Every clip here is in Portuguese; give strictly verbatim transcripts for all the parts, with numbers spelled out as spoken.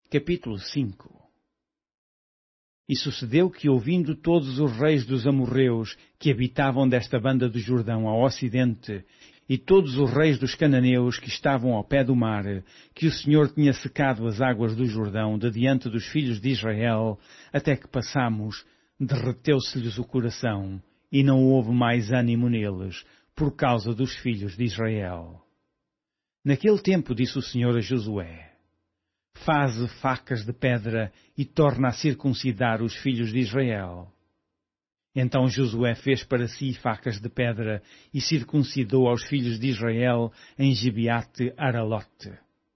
Capítulo cinco. E sucedeu que, ouvindo todos os reis dos amorreus que habitavam desta banda do Jordão ao ocidente, e todos os reis dos cananeus que estavam ao pé do mar, que o Senhor tinha secado as águas do Jordão de diante dos filhos de Israel, até que passamos, derreteu-se-lhes o coração, e não houve mais ânimo neles, por causa dos filhos de Israel. Naquele tempo disse o Senhor a Josué: Faze facas de pedra e torna a circuncidar os filhos de Israel. Então Josué fez para si facas de pedra e circuncidou aos filhos de Israel em Gibeate Aralote.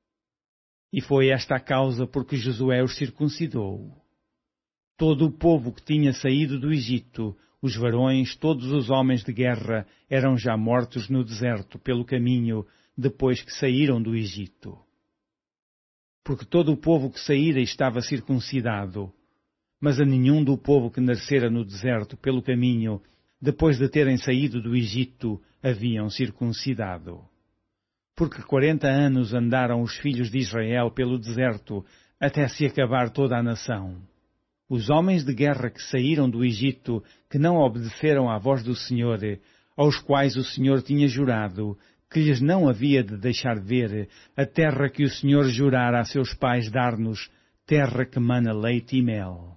E foi esta a causa por que Josué os circuncidou. Todo o povo que tinha saído do Egito, os varões, todos os homens de guerra, eram já mortos no deserto pelo caminho, depois que saíram do Egito. Porque todo o povo que saíra estava circuncidado, mas a nenhum do povo que nascera no deserto pelo caminho, depois de terem saído do Egito, haviam circuncidado. Porque quarenta anos andaram os filhos de Israel pelo deserto, até se acabar toda a nação. Os homens de guerra que saíram do Egito, que não obedeceram à voz do Senhor, aos quais o Senhor tinha jurado, que lhes não havia de deixar ver a terra que o Senhor jurara a seus pais dar-nos, terra que mana leite e mel.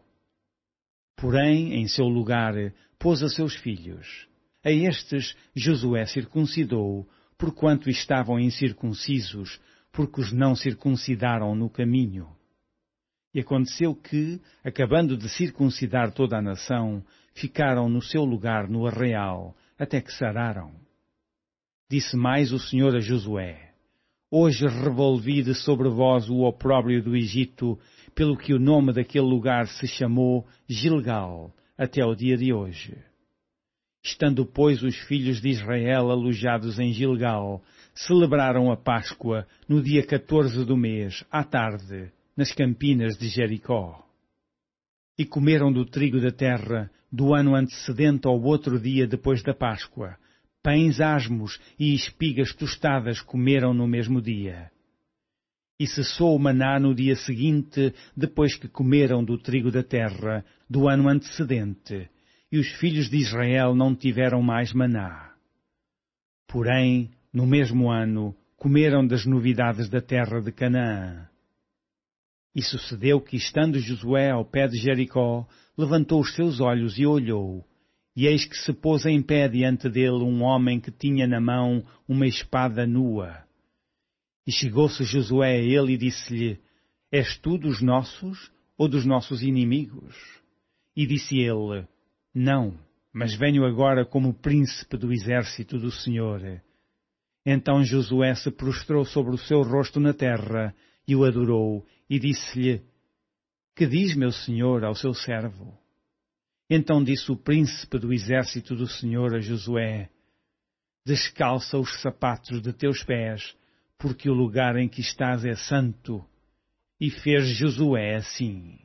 Porém, em seu lugar, pôs a seus filhos. A estes Josué circuncidou, porquanto estavam incircuncisos, porque os não circuncidaram no caminho. E aconteceu que, acabando de circuncidar toda a nação, ficaram no seu lugar no arraial, até que sararam. Disse mais o Senhor a Josué: Hoje revolvi de sobre vós o opróbrio do Egito, pelo que o nome daquele lugar se chamou Gilgal, até o dia de hoje. Estando, pois, os filhos de Israel alojados em Gilgal, celebraram a Páscoa no dia catorze do mês, à tarde, nas campinas de Jericó. E comeram do trigo da terra, do ano antecedente ao outro dia depois da Páscoa. Pães asmos e espigas tostadas comeram no mesmo dia. E cessou o maná no dia seguinte, depois que comeram do trigo da terra, do ano antecedente, e os filhos de Israel não tiveram mais maná. Porém, no mesmo ano, comeram das novidades da terra de Canaã. E sucedeu que, estando Josué ao pé de Jericó, levantou os seus olhos e olhou, e eis que se pôs em pé diante dele um homem que tinha na mão uma espada nua. E chegou-se Josué a ele e disse-lhe: És tu dos nossos ou dos nossos inimigos? E disse ele: Não, mas venho agora como príncipe do exército do Senhor. Então Josué se prostrou sobre o seu rosto na terra e o adorou, e disse-lhe: Que diz meu senhor ao seu servo? Então disse o príncipe do exército do Senhor a Josué: Descalça os sapatos de teus pés, porque o lugar em que estás é santo. E fez Josué assim.